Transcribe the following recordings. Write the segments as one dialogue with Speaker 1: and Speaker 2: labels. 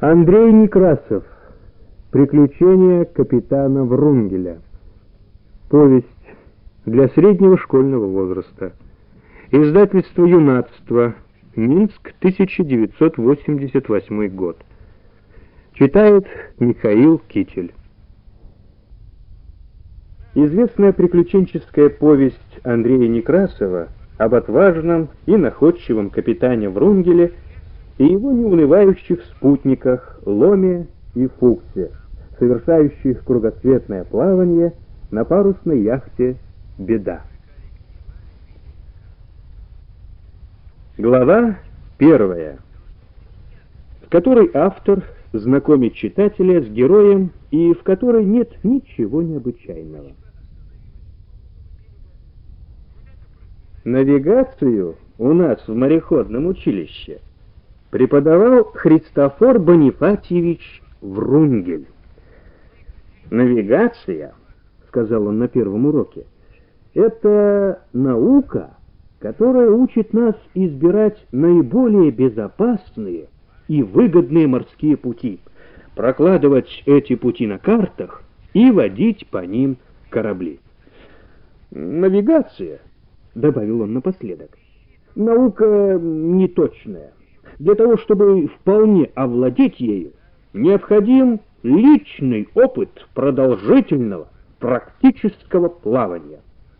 Speaker 1: Андрей Некрасов. Приключения капитана Врунгеля. Повесть для среднего школьного возраста. Издательство «Юнацтво», Минск, 1988 год. Читает Михаил Китель. Известная приключенческая повесть Андрея Некрасова об отважном и находчивом капитане Врунгеле и его неунывающих спутниках Ломе и Фуксе, совершающих кругосветное плавание на парусной яхте «Беда». Глава 1, в которой автор знакомит читателя с героем и в которой нет ничего необычайного. Навигацию у нас в мореходном училище преподавал Христофор Бонифатьевич Врунгель. «Навигация, — сказал он на первом уроке, — это наука, которая учит нас избирать наиболее безопасные и выгодные морские пути, прокладывать эти пути на картах и водить по ним корабли. Навигация, — добавил он напоследок, — наука неточная. Для того, чтобы вполне овладеть ею, необходим личный опыт продолжительного практического плавания».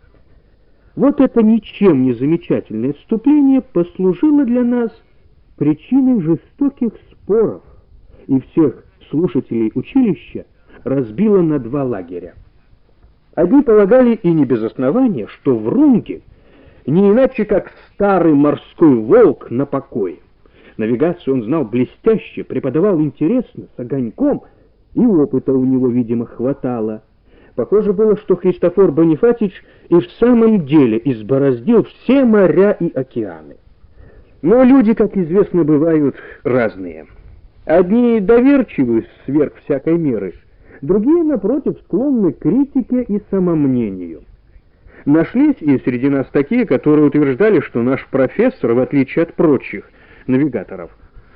Speaker 1: Вот это ничем не замечательное вступление послужило для нас причиной жестоких споров и всех слушателей училища разбило на два лагеря. Одни полагали, и не без основания, что Врунгель не иначе как старый морской волк на покое. Навигацию он знал блестяще, преподавал интересно, с огоньком, и опыта у него, видимо, хватало. Похоже было, что Христофор Бонифатьевич и в самом деле избороздил все моря и океаны. Но люди, как известно, бывают разные. Одни доверчивы сверх всякой меры, другие, напротив, склонны к критике и самомнению. Нашлись и среди нас такие, которые утверждали, что наш профессор, в отличие от прочих навигаторов,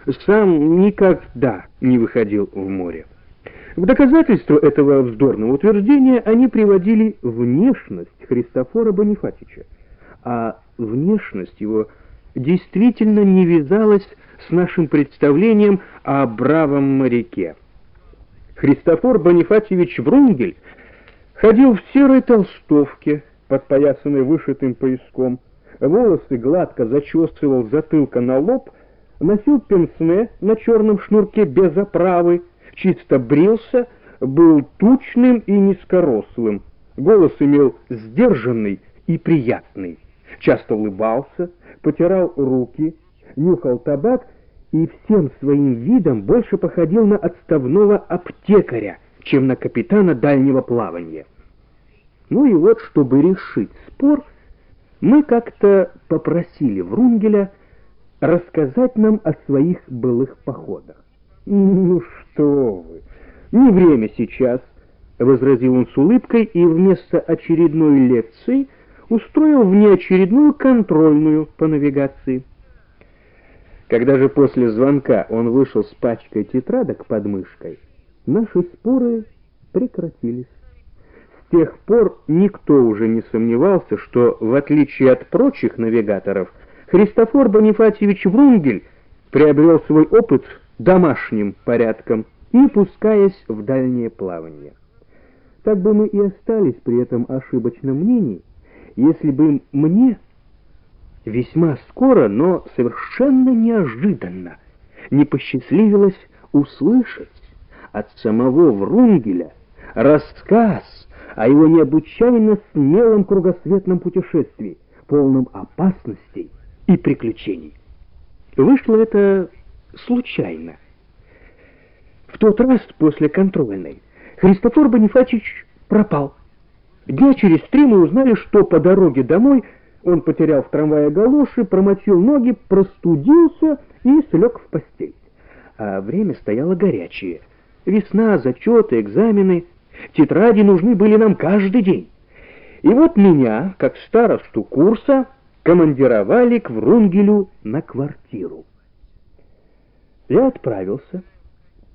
Speaker 1: сам никогда не выходил в море. В доказательство этого вздорного утверждения они приводили внешность Христофора Бонифатьевича, а внешность его действительно не вязалась с нашим представлением о бравом моряке. Христофор Бонифатьевич Врунгель ходил в серой толстовке, подпоясанной вышитым пояском, волосы гладко зачесывал с затылка на лоб, носил пенсне на черном шнурке без оправы, чисто брился, был тучным и низкорослым, голос имел сдержанный и приятный, часто улыбался, потирал руки, нюхал табак и всем своим видом больше походил на отставного аптекаря, чем на капитана дальнего плавания. Ну и вот, чтобы решить спор, мы как-то попросили Врунгеля рассказать нам о своих былых походах. «Ну что вы, не время сейчас», — возразил он с улыбкой и вместо очередной лекции устроил внеочередную контрольную по навигации. Когда же после звонка он вышел с пачкой тетрадок под мышкой, наши споры прекратились. С тех пор никто уже не сомневался, что, в отличие от прочих навигаторов, Христофор Бонифатьевич Врунгель приобрел свой опыт домашним порядком, не пускаясь в дальнее плавание. Так бы мы и остались при этом ошибочном мнении, если бы мне весьма скоро, но совершенно неожиданно не посчастливилось услышать от самого Врунгеля рассказ о его необычайно смелом кругосветном путешествии, полном опасностей и приключений. Вышло это случайно. В тот раз после контрольной Христофор Бонифатьевич пропал. Дня через 3 мы узнали, что по дороге домой он потерял в трамвае галоши, промочил ноги, простудился и слег в постель. А время стояло горячее. Весна, зачеты, экзамены. Тетради нужны были нам каждый день. И вот меня, как старосту курса, командировали к Врунгелю на квартиру. Я отправился,